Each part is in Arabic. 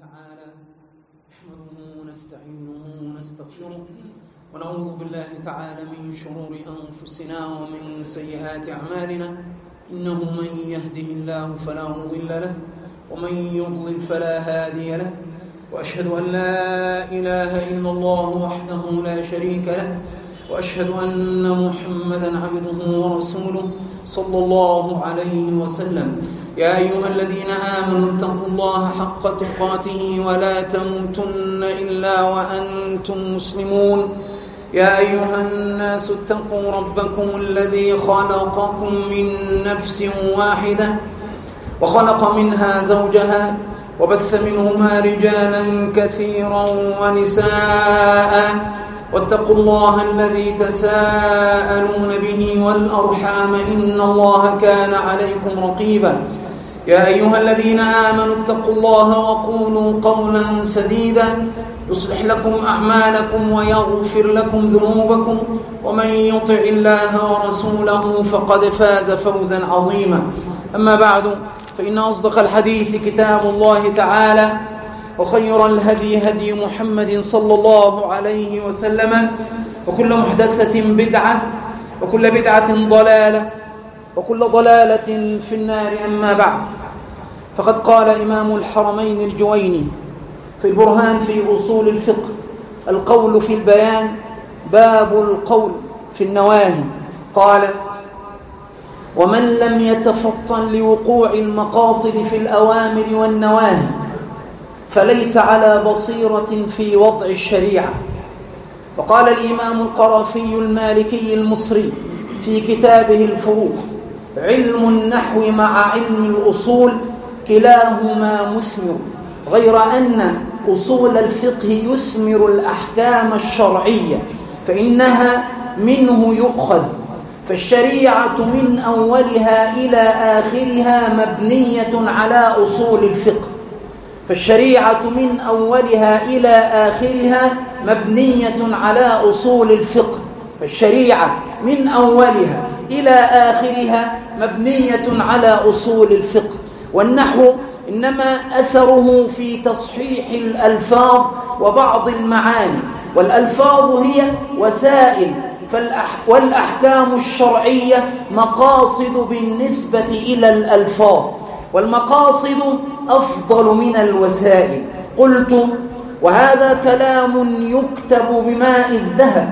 تعالى نحمده ونستعينه ونستغفره ونعوذ بالله تعالى من شرور أنفسنا ومن سيئات أعمالنا. إنه من يهده الله فلا مضل له ومن يضلل فلا هادي له، وأشهد أن لا إله إلا الله وحده لا شريك له، وأشهد أن محمدا عبده ورسوله صلى الله عليه وسلم. يا أيها الذين آمنوا اتقوا الله حق تقاته ولا تموتن إلا وأنتم مسلمون. يا أيها الناس اتقوا ربكم الذي خلقكم من نفس واحدة وخلق منها زوجها وبث منهما رجالا كثيرا ونساء، واتقوا الله الذي تساءلون به والأرحام إن الله كان عليكم رقيبا. يا أيها الذين آمنوا اتقوا الله وقولوا قولا سديدا يصلح لكم أعمالكم ويغفر لكم ذنوبكم، ومن يطع الله ورسوله فقد فاز فوزا عظيما. أما بعد، فإن أصدق الحديث كتاب الله تعالى، وخير الهدي هدي محمد صلى الله عليه وسلم، وكل محدثة بدعة، وكل بدعة ضلالة، وكل ضلالة في النار. أما بعد، فقد قال إمام الحرمين الجويني في البرهان في أصول الفقه: القول في البيان باب القول في النواهي. قال: ومن لم يتفطن لوقوع المقاصد في الأوامر والنواهي فليس على بصيرة في وضع الشريعة. وقال الإمام القرافي المالكي المصري في كتابه الفروق: علم النحو مع علم الأصول كلاهما مثمر، غير أن أصول الفقه يثمر الأحكام الشرعية فإنها منه يؤخذ، فالشريعة من أولها إلى آخرها مبنية على أصول الفقه. فالشريعة من أولها إلى آخرها مبنية على أصول الفقه. فالشريعة من أولها إلى آخرها مبنية على أصول الفقه. والنحو إنما أثره في تصحيح الألفاظ وبعض المعاني، والألفاظ هي وسائل، والأحكام الشرعية مقاصد بالنسبة إلى الألفاظ، والمقاصد أفضل من الوسائل. قلت: وهذا كلام يكتب بماء الذهب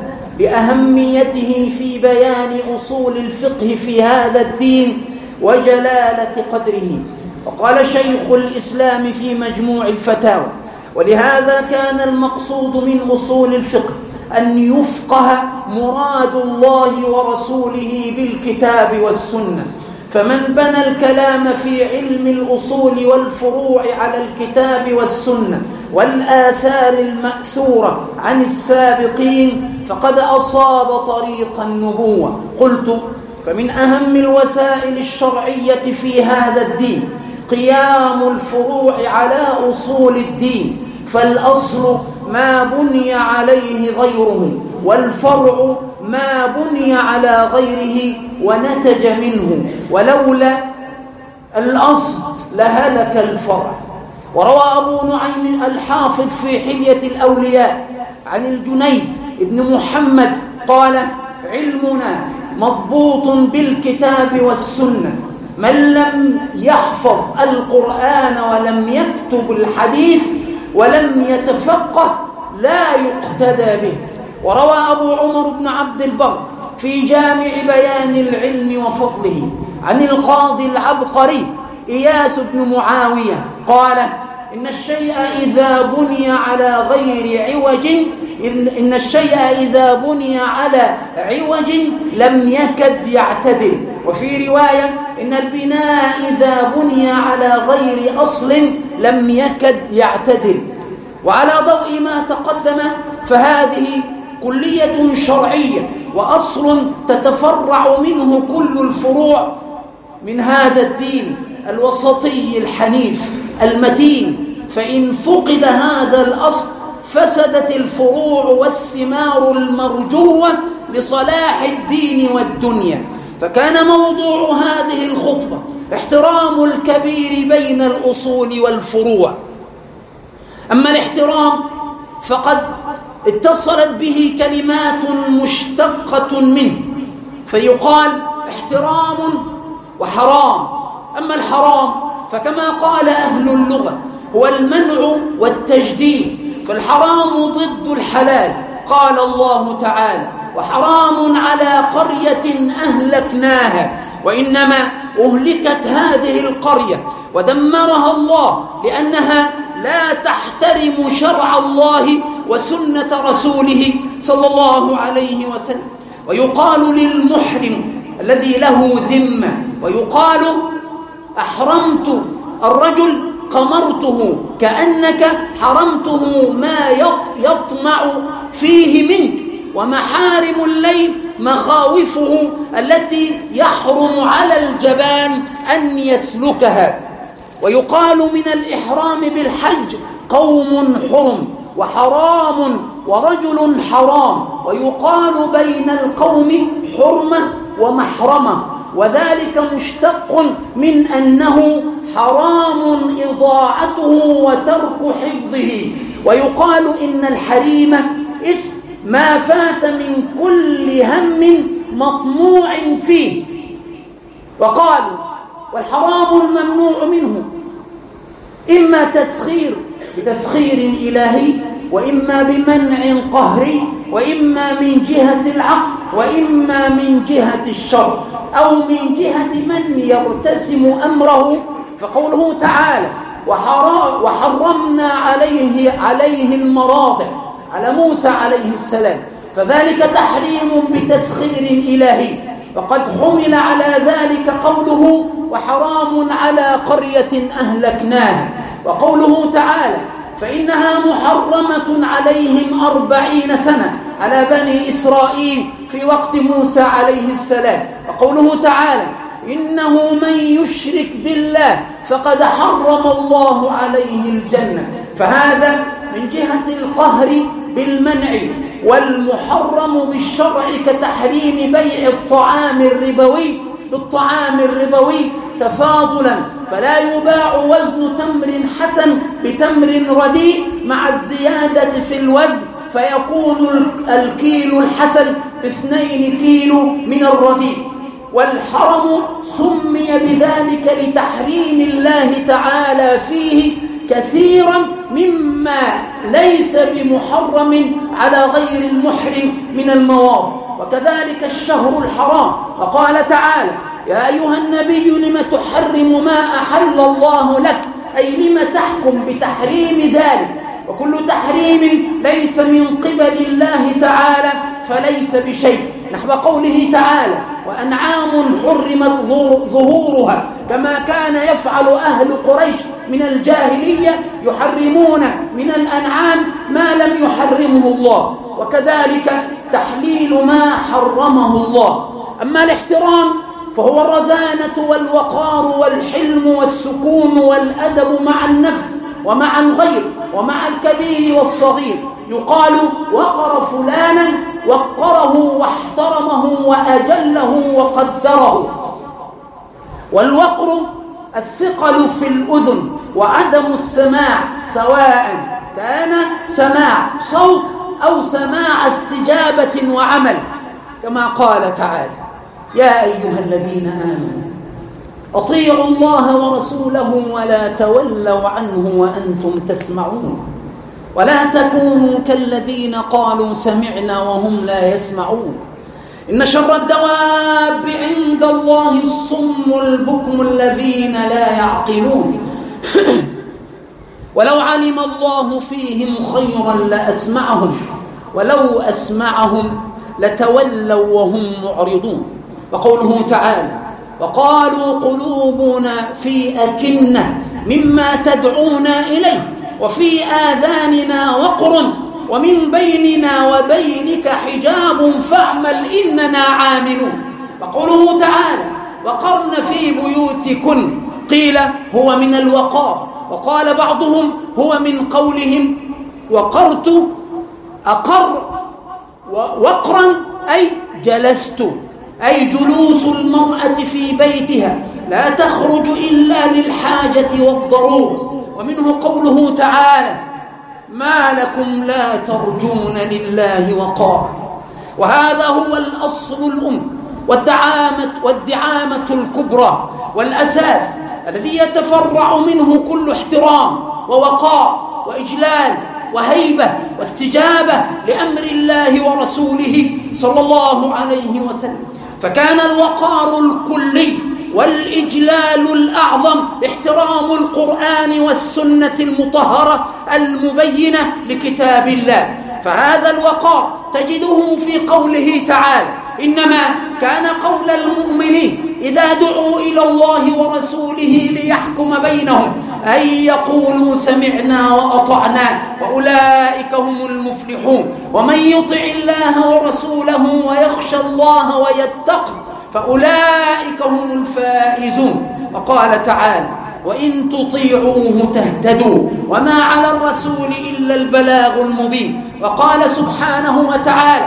لأهميته في بيان أصول الفقه في هذا الدين وجلالة قدره. وقال شيخ الإسلام في مجموع الفتاوى: ولهذا كان المقصود من أصول الفقه أن يفقه مراد الله ورسوله بالكتاب والسنة. فمن بنى الكلام في علم الأصول والفروع على الكتاب والسنة والآثار المأثورة عن السابقين فقد أصاب طريق النبوة. قلت: فمن أهم الوسائل الشرعية في هذا الدين قيام الفروع على أصول الدين، فالأصل ما بني عليه غيره، والفرع ما بني على غيره ونتج منه، ولولا الأصل لهلك الفرع. وروى أبو نعيم الحافظ في حلية الأولياء عن الجنيد بن محمد قال: علمنا مضبوط بالكتاب والسنة، من لم يحفظ القرآن ولم يكتب الحديث ولم يتفقه لا يقتدى به. وروى أبو عمر بن عبد البر في جامع بيان العلم وفضله عن القاضي العبقري إياس بن معاوية قال: إن الشيء إذا بني على غير عوج إن الشيء إذا بني على عوج لم يكد يعتدل. وفي رواية: إن البناء إذا بني على غير أصل لم يكد يعتدل. وعلى ضوء ما تقدم فهذه كلية شرعية وأصل تتفرع منه كل الفروع من هذا الدين الوسطي الحنيف المتين. فإن فقد هذا الأصل فسدت الفروع والثمار المرجوة لصلاح الدين والدنيا. فكان موضوع هذه الخطبة احترام الكبير بين الأصول والفروع، أما الاحترام فقد اتصلت به كلمات مشتقة منه، فيقال احترام وحرام. أما الحرام فكما قال أهل اللغة هو المنع والتجديد، فالحرام ضد الحلال. قال الله تعالى: وحرام على قرية أهلكناها، وإنما أهلكت هذه القرية ودمرها الله لأنها لا تحترم شرع الله وسنة رسوله صلى الله عليه وسلم. ويقال للمحرم الذي له ذمة، ويقال أحرمت الرجل قمرته، كأنك حرمته ما يطمع فيه منك. ومحارم الليل مخاوفه التي يحرم على الجبان أن يسلكها. ويقال من الإحرام بالحج قوم حرم، وحرام ورجل حرام. ويقال بين القوم حرمة ومحرمة، وذلك مشتق من أنه حرام إضاعته وترك حفظه. ويقال إن الحريم اسم ما فات من كل هم مطموع فيه. وقالوا والحرام الممنوع منه إما بتسخير إلهي، وإما بمنع قهري، وإما من جهة العقل، وإما من جهة الشر، أو من جهة من يرتسم أمره. فقوله تعالى: وحرمنا عليه المراضع على موسى عليه السلام، فذلك تحريم بتسخير إلهي. وقد حمل على ذلك قوله: وحرام على قرية أهلكناها. وقوله تعالى: فإنها محرمة عليهم 40 سنة على بني إسرائيل في وقت موسى عليه السلام. وقوله تعالى: إنه من يشرك بالله فقد حرم الله عليه الجنة. فهذا من جهة القهر بالمنع، والمحرم بالشرع كتحريم بيع الطعام الربوي بالطعام الربوي تفاضلا، فلا يباع وزن تمر حسن بتمر رديء مع الزيادة في الوزن، فيكون الكيلو الحسن 2 كيلو من الرديء. والحرم سمي بذلك لتحريم الله تعالى فيه كثيرا مما ليس بمحرم على غير المحرم من المواضع. وكذلك الشهر الحرام، وقال تعالى: يا أيها النبي لم تحرم ما أحل الله لك، أي لم تحكم بتحريم ذلك. وكل تحريم ليس من قبل الله تعالى فليس بشيء، نحو قوله تعالى: وأنعام حرمت ظهورها، كما كان يفعل أهل قريش من الجاهلية، يحرمون من الأنعام ما لم يحرمه الله. وكذلك تحليل ما حرمه الله. أما الاحترام فهو الرزانة والوقار والحلم والسكون والأدب مع النفس ومع الغير ومع الكبير والصغير. يقال: وقر فلانا، وقره واحترمه وأجله وقدره. والوقر الثقل في الأذن وعدم السماع، سواء كان سماع صوت أو سماع استجابة وعمل، كما قال تعالى: يا أيها الذين آمنوا أطيعوا الله ورسوله ولا تولوا عنه وأنتم تسمعون، ولا تكونوا كالذين قالوا سمعنا وهم لا يسمعون. إن شر الدواب عند الله الصم البكم الذين لا يعقلون. ولو علم الله فيهم خيرا لأسمعهم، ولو أسمعهم لتولوا وهم معرضون. وقوله تعالى: وقالوا قلوبنا في أكنة مما تدعونا إليه وفي آذاننا وقر ومن بيننا وبينك حجاب فاعمل إننا عاملون. وقوله تعالى: وقرن في بيوتكن، قيل هو من الوقار، وقال بعضهم هو من قولهم وقرت أقر، وقرا أي جلست، أي جلوس المرأة في بيتها لا تخرج إلا للحاجة والضرورة. ومنه قوله تعالى: ما لكم لا ترجون لله وقارا. وهذا هو الأصل الأم والدعامة الكبرى والأساس الذي يتفرع منه كل احترام ووقار وإجلال وهيبة واستجابة لأمر الله ورسوله صلى الله عليه وسلم. فكان الوقار الكلي والإجلال الأعظم احترام القرآن والسنة المطهرة المبينة لكتاب الله. فهذا الوقار تجده في قوله تعالى: إنما كان قول المؤمنين إذا دعوا إلى الله ورسوله ليحكم بينهم أن يقولوا سمعنا وأطعنا وأولئك هم المفلحون. ومن يطع الله ورسوله ويخشى الله ويتقه فأولئك هم الفائزون. وقال تعالى: وإن تطيعوه تهتدوا وما على الرسول إلا البلاغ المبين. وقال سبحانه وتعالى: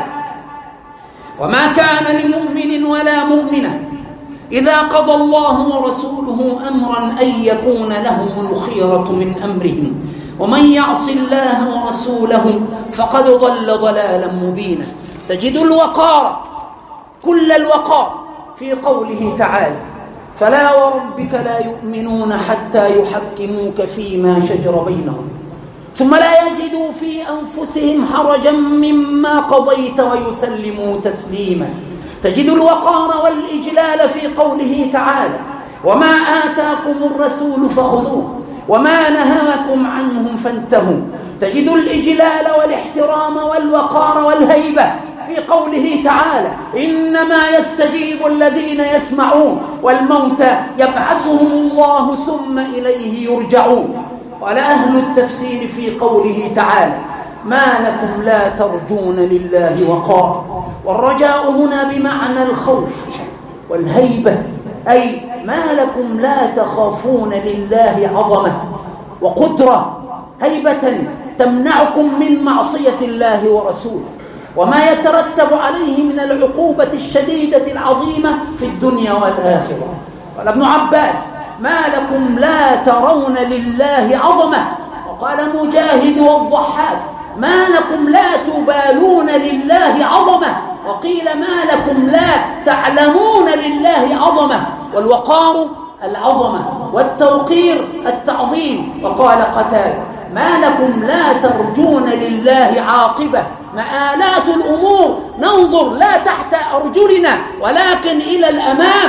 وما كان لمؤمن ولا مؤمنة إذا قضى الله ورسوله أمرا أن يكون لهم الخيرة من أمرهم ومن يعص الله ورسوله فقد ضل ضلالا مبينا. تجد الوقار كل الوقار في قوله تعالى: فلا وربك لا يؤمنون حتى يحكموك فيما شجر بينهم ثم لا يجدوا في أنفسهم حرجا مما قضيت ويسلموا تسليما. تجد الوقار والإجلال في قوله تعالى: وما آتاكم الرسول فخذوه وما نهاكم عنهم فانتهوا. تجد الإجلال والاحترام والوقار والهيبة في قوله تعالى: إنما يستجيب الذين يسمعون والموتى يبعثهم الله ثم إليه يرجعون. قال أهل التفسير في قوله تعالى: ما لكم لا ترجون لله وقارا. والرجاء هنا بمعنى الخوف والهيبة، أي ما لكم لا تخافون لله عظمة وقدرة، هيبة تمنعكم من معصية الله ورسوله وما يترتب عليه من العقوبة الشديدة العظيمة في الدنيا والآخرة. قال ابن عباس: ما لكم لا ترون لله عظمة. وقال مجاهد والضحاك: ما لكم لا تبالون لله عظمة. وقيل: ما لكم لا تعلمون لله عظمة. والوقار العظمة والتوقير التعظيم. وقال قتادة: ما لكم لا ترجون لله عاقبة. مآلات الأمور ننظر لا تحت أرجلنا ولكن إلى الأمام.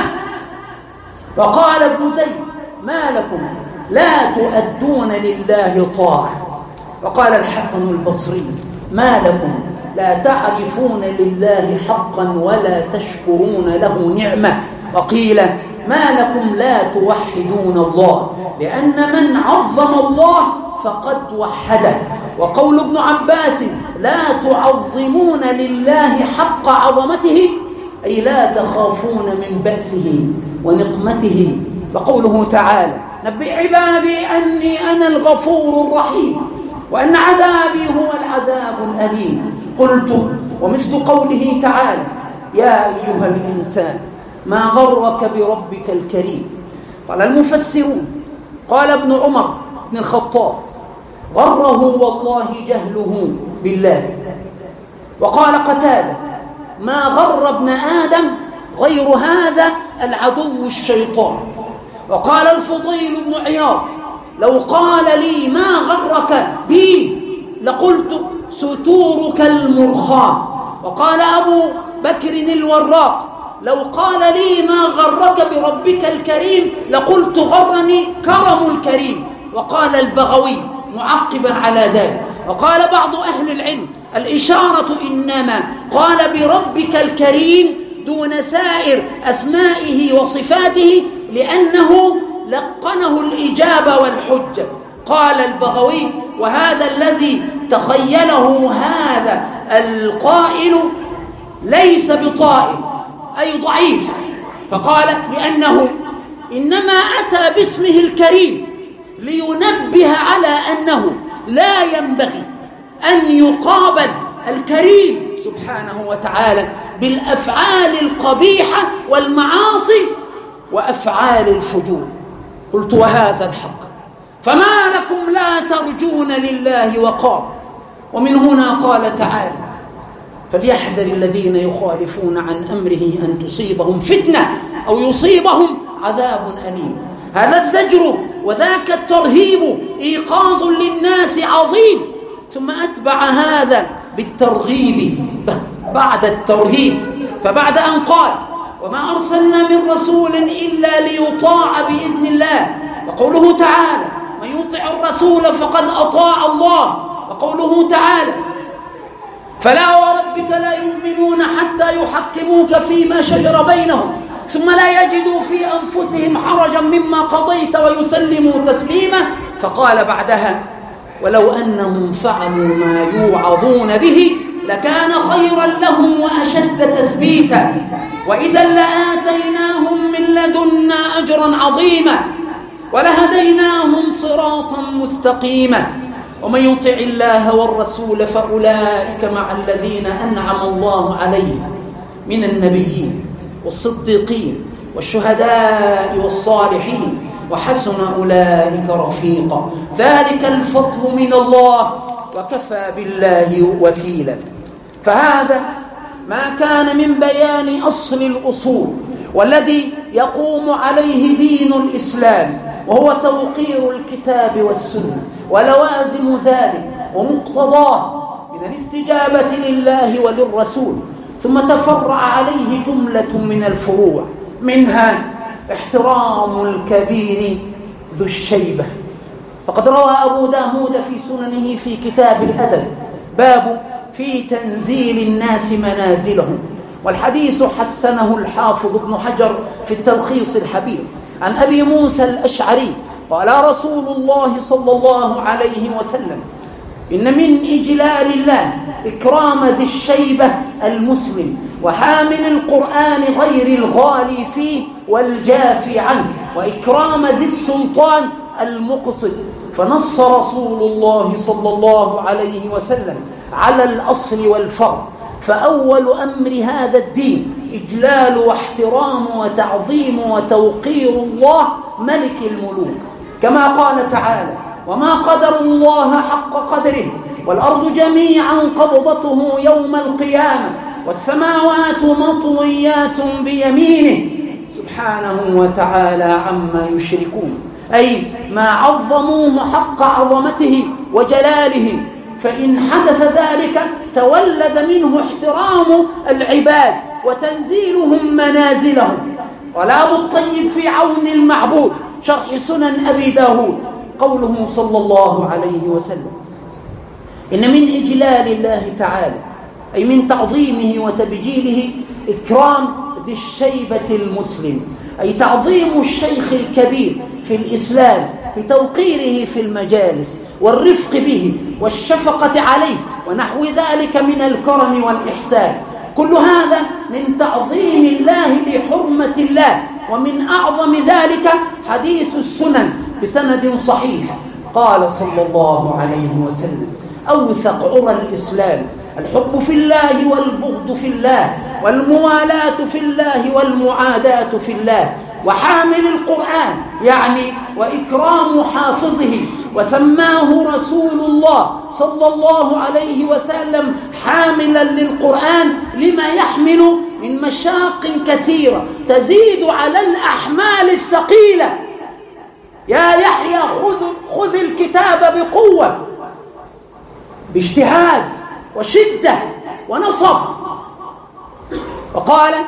وقال ابن زيد: ما لكم لا تؤدون لله طاعة. وقال الحسن البصري: ما لكم لا تعرفون لله حقا ولا تشكرون له نعمة. وقيل: ما لكم لا توحدون الله، لأن من عظم الله فقد وحده. وقول ابن عباس: لا تعظمون لله حق عظمته، أي لا تخافون من بأسه ونقمته. وقوله تعالى: نبئ عبادي أني أنا الغفور الرحيم وأن عذابي هو العذاب الأليم. قلت: ومثل قوله تعالى: يا أيها الإنسان ما غرك بربك الكريم. قال المفسرون: قال ابن عمر بن الخطاب: غره والله جهله بالله. وقال قتادة: ما غر ابن آدم غير هذا العدو الشيطان. وقال الفضيل بن عياض: لو قال لي ما غرك بي لقلت ستورك المرخاة. وقال أبو بكر الوراق: لو قال لي ما غرك بربك الكريم لقلت غرني كرم الكريم. وقال البغوي معقبا على ذلك: وقال بعض أهل العلم: الإشارة إنما قال بربك الكريم دون سائر أسمائه وصفاته لأنه لقنه الإجابة والحجة. قال البغوي: وهذا الذي تخيله هذا القائل ليس بطائل، أي ضعيف. فقال: لأنه إنما أتى باسمه الكريم لينبه على أنه لا ينبغي أن يقابل الكريم سبحانه وتعالى بالأفعال القبيحة والمعاصي وأفعال الفجور. قلت: وهذا الحق. فما لكم لا ترجون لله وقارا. ومن هنا قال تعالى: فليحذر الذين يخالفون عن أمره أن تصيبهم فتنة أو يصيبهم عذاب أليم. هذا الزجر وذاك الترهيب إيقاظ للناس عظيم، ثم أتبع هذا بالترغيب بعد الترهيب. فبعد أن قال: وما أرسلنا من رسول إلا ليطاع بإذن الله، وقوله تعالى: من يطع الرسول فقد أطاع الله، وقوله تعالى: فلا وربك لا يؤمنون حتى يحكموك فيما شجر بينهم ثم لا يجدوا في أنفسهم حرجا مما قضيت ويسلموا تسليما. فقال بعدها: ولو أنهم فعلوا ما يوعظون به لكان خيرا لهم وأشد تثبيتا وإذا لآتيناهم من لدنا أجرا عظيما ولهديناهم صراطا مستقيما. ومن يطع الله والرسول فأولئك مع الذين أنعم الله عليهم من النبيين والصديقين والشهداء والصالحين وحسن أولئك رفيقا. ذلك الفضل من الله وكفى بالله وكيلا. فهذا ما كان من بيان أصل الأصول والذي يقوم عليه دين الإسلام، وهو توقير الكتاب والسنة ولوازم ذلك ومقتضاه من الاستجابة لله وللرسول. ثم تفرع عليه جملة من الفروع، منها احترام الكبير ذو الشيبة. فقد روى أبو داود في سننه في كتاب الأدب باب في تنزيل الناس منازلهم، والحديث حسنه الحافظ ابن حجر في التلخيص الحبير عن أبي موسى الأشعري قال: رسول الله صلى الله عليه وسلم: إن من إجلال الله إكرام ذي الشيبة المسلم وحامل القرآن غير الغالي فيه والجافي عنه، وإكرام ذي السلطان المقصد. فنص رسول الله صلى الله عليه وسلم على الأصل والفرع. فأول أمر هذا الدين إجلال واحترام وتعظيم وتوقير الله ملك الملوك، كما قال تعالى: وما قدر الله حق قدره والأرض جميعا قبضته يوم القيامة والسماوات مطويات بيمينه سبحانه وتعالى عما يشركون، أي ما عظموه حق عظمته وجلاله. فإن حدث ذلك تولد منه احترام العباد وتنزيلهم منازلهم. قال أبو الطيب في عون المعبود شرح سنن أبي داود قوله صلى الله عليه وسلم: إن من إجلال الله تعالى أي من تعظيمه وتبجيله إكرام ذي الشيبة المسلم، أي تعظيم الشيخ الكبير في الإسلام بتوقيره في المجالس والرفق به والشفقة عليه ونحو ذلك من الكرم والإحسان. كل هذا من تعظيم الله لحرمة الله. ومن أعظم ذلك حديث السنن بسند صحيح قال صلى الله عليه وسلم: أوثق عرى الإسلام الحب في الله والبغض في الله والموالاة في الله والمعاداة في الله. وحامل القرآن يعني وإكرام حافظه، وسماه رسول الله صلى الله عليه وسلم حاملا للقرآن لما يحمل من مشاق كثيرة تزيد على الأحمال الثقيلة. يا يحيى خذ الكتاب بقوة باجتهاد وشدة ونصب. وقال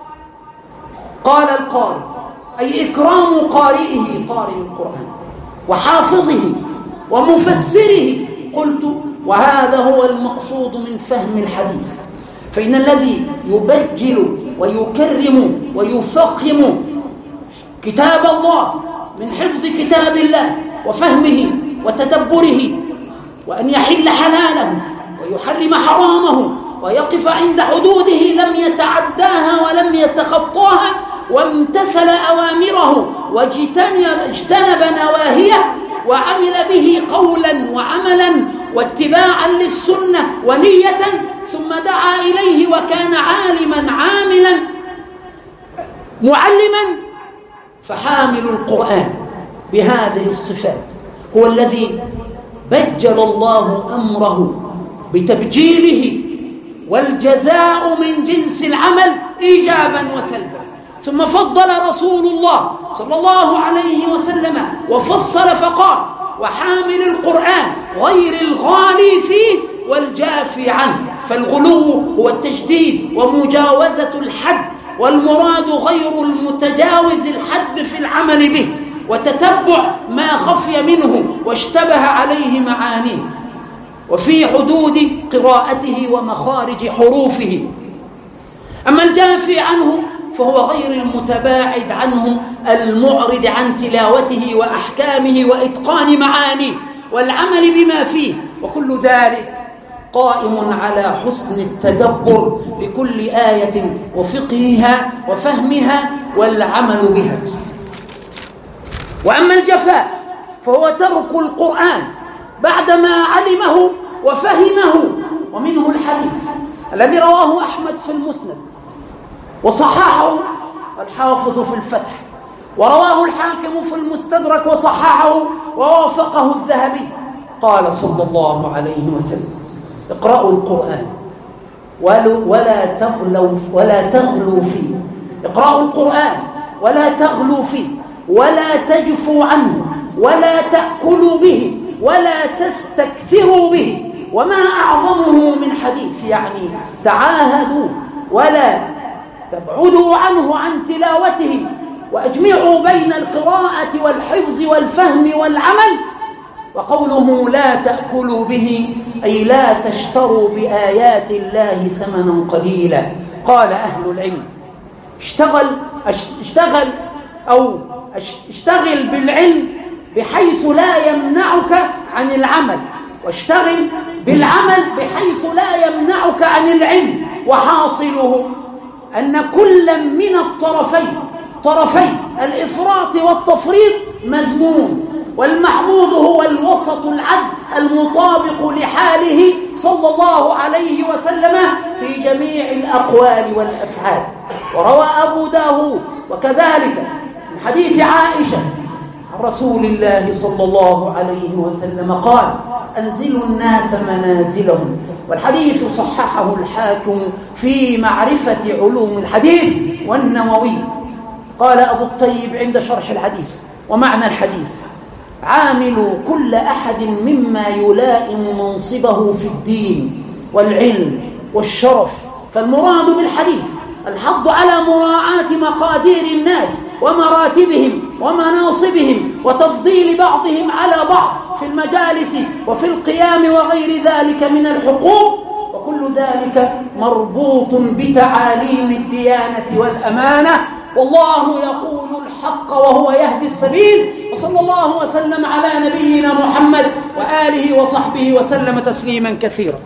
القارئ أي إكرام قارئه قارئ القرآن وحافظه ومفسره. قلت وهذا هو المقصود من فهم الحديث، فإن الذي يبجل ويكرم ويفخم كتاب الله من حفظ كتاب الله وفهمه وتدبره، وأن يحل حلاله ويحرم حرامه ويقف عند حدوده لم يتعداها ولم يتخطاها، وامتثل أوامره واجتنب نواهيه، وعمل به قولا وعملا واتباعا للسنة ونية، ثم دعا إليه وكان عالما عاملا معلما، فحامل القرآن بهذه الصفات هو الذي بجل الله أمره بتبجيله، والجزاء من جنس العمل إيجابا وسلبا. ثم فضل رسول الله صلى الله عليه وسلم وفصل فقال: وحامل القرآن غير الغالي فيه والجافي عنه. فالغلو هو التشديد ومجاوزة الحد، والمراد غير المتجاوز الحد في العمل به وتتبع ما خفي منه واشتبه عليه معانيه وفي حدود قراءته ومخارج حروفه. أما الجافي عنه فهو غير المتباعد عنه، المعرض عن تلاوته وأحكامه وإتقان معانيه والعمل بما فيه، وكل ذلك قائم على حسن التدبر لكل آية وفقهها وفهمها والعمل بها. وأما الجفاء فهو ترك القرآن بعدما علمه وفهمه. ومنه الحديث الذي رواه أحمد في المسند وصححه الحافظ في الفتح، ورواه الحاكم في المستدرك وصححه ووافقه الذهبي. قال صلى الله عليه وسلم: اقرأوا القرآن ولا تغلوا فيه. اقرأوا القرآن ولا تغلوا فيه، ولا تجفوا عنه، ولا تأكلوا به، ولا تستكثروا به. وما أعظمه من حديث، يعني تعاهدوا ولا تبعدوا عنه عن تلاوته، وأجمعوا بين القراءة والحفظ والفهم والعمل. وقوله لا تأكلوا به أي لا تشتروا بآيات الله ثمنا قليلا. قال أهل العلم: اشتغل بالعلم بحيث لا يمنعك عن العمل، واشتغل بالعمل بحيث لا يمنعك عن العلم. وحاصله أن كل من الطرفين، طرفي الإفراط والتفريط، مذموم، والمحمود هو الوسط العدل المطابق لحاله صلى الله عليه وسلم في جميع الأقوال والأفعال. وروى أبو داود وكذلك من حديث عائشة عن رسول الله صلى الله عليه وسلم قال: أنزلوا الناس منازلهم. والحديث صححه الحاكم في معرفة علوم الحديث والنووي. قال أبو الطيب عند شرح الحديث: ومعنى الحديث: عاملوا كل أحد مما يلائم منصبه في الدين والعلم والشرف. فالمراد بالحديث الحض على مراعاة مقادير الناس ومراتبهم ومناصبهم وتفضيل بعضهم على بعض في المجالس وفي القيام وغير ذلك من الحقوق، وكل ذلك مربوط بتعاليم الديانة والأمانة. والله يقول الحق وهو يهدي السبيل. وصلى الله وسلم على نبينا محمد وآله وصحبه وسلم تسليما كثيرا.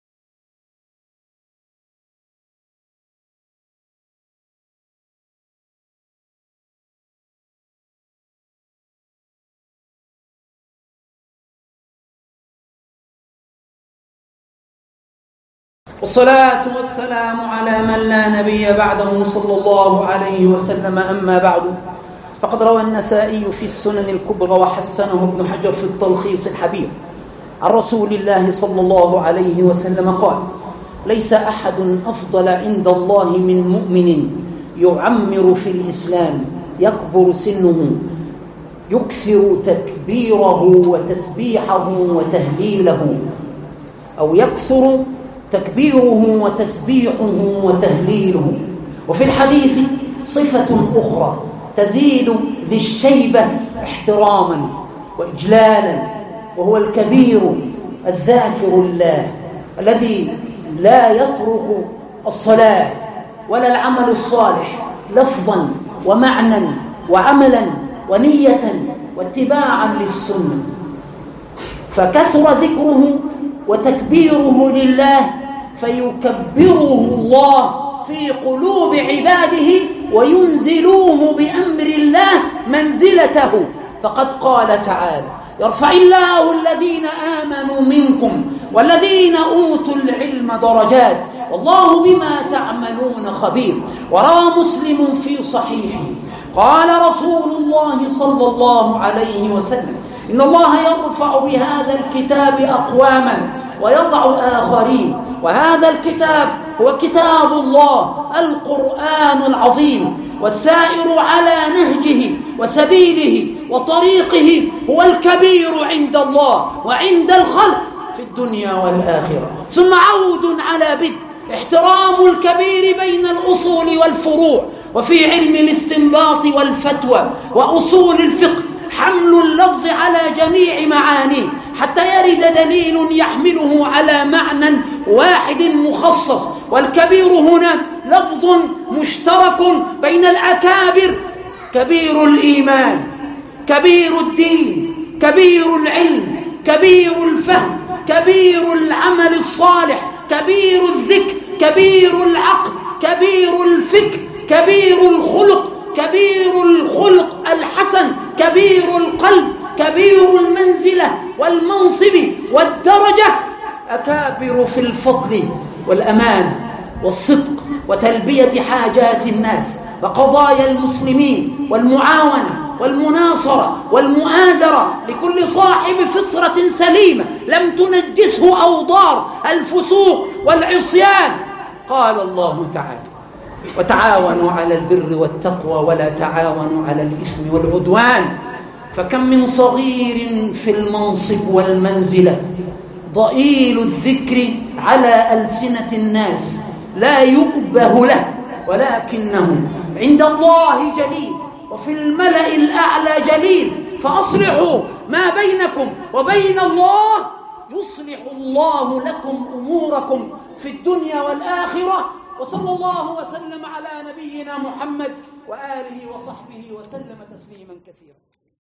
والصلاة والسلام على من لا نبي بعده صلى الله عليه وسلم. أما بعد، فقد روى النسائي في السنن الكبرى وحسنه ابن حجر في التلخيص الحبير عن رسول الله صلى الله عليه وسلم قال: ليس أحد أفضل عند الله من مؤمن يعمر في الإسلام يكبر سنه يكثر تكبيره وتسبيحه وتهليله، أو يكثر تكبيره وتسبيحه وتهليله. وفي الحديث صفة أخرى تزيد ذي الشيبة احتراما وإجلالا، وهو الكبير الذاكر الله الذي لا يترك الصلاة ولا العمل الصالح لفظا ومعنى وعملا ونية واتباعا للسنة. فكثر ذكره وتكبيره لله فيكبره الله في قلوب عباده وينزلوه بأمر الله منزلته. فقد قال تعالى: يرفع الله الذين آمنوا منكم والذين أوتوا العلم درجات والله بما تعملون خبير. وروى مسلم في صحيحه قال رسول الله صلى الله عليه وسلم: إن الله يرفع بهذا الكتاب أقواما ويضع آخرين، وهذا الكتاب هو كتاب الله القرآن العظيم، والسائر على نهجه وسبيله وطريقه هو الكبير عند الله وعند الخلق في الدنيا والآخرة. ثم عود على بدء احترام الكبير بين الأصول والفروع، وفي علم الاستنباط والفتوى وأصول الفقه حمل اللفظ على جميع معانيه حتى يرد دليل يحمله على معنى واحد مخصص. والكبير هنا لفظ مشترك بين الأكابر: كبير الإيمان، كبير الدين، كبير العلم، كبير الفهم، كبير العمل الصالح، كبير الذكر، كبير العقل، كبير الفكر، كبير الخلق، كبير الخلق الحسن، كبير القلب، كبير المنزلة والمنصب والدرجة، أكابر في الفضل والأمانة والصدق وتلبية حاجات الناس وقضايا المسلمين والمعاونة والمناصرة والمؤازرة لكل صاحب فطرة سليمة لم تنجسه أوضار الفسوق والعصيان. قال الله تعالى: وتعاونوا على البر والتقوى ولا تعاونوا على الإثم والعدوان. فكم من صغير في المنصب والمنزلة ضئيل الذكر على ألسنة الناس لا يؤبه له، ولكنه عند الله جليل وفي الملأ الأعلى جليل. فأصلحوا ما بينكم وبين الله يصلح الله لكم أموركم في الدنيا والآخرة. وصلى الله وسلم على نبينا محمد وآله وصحبه وسلم تسليما كثيرا.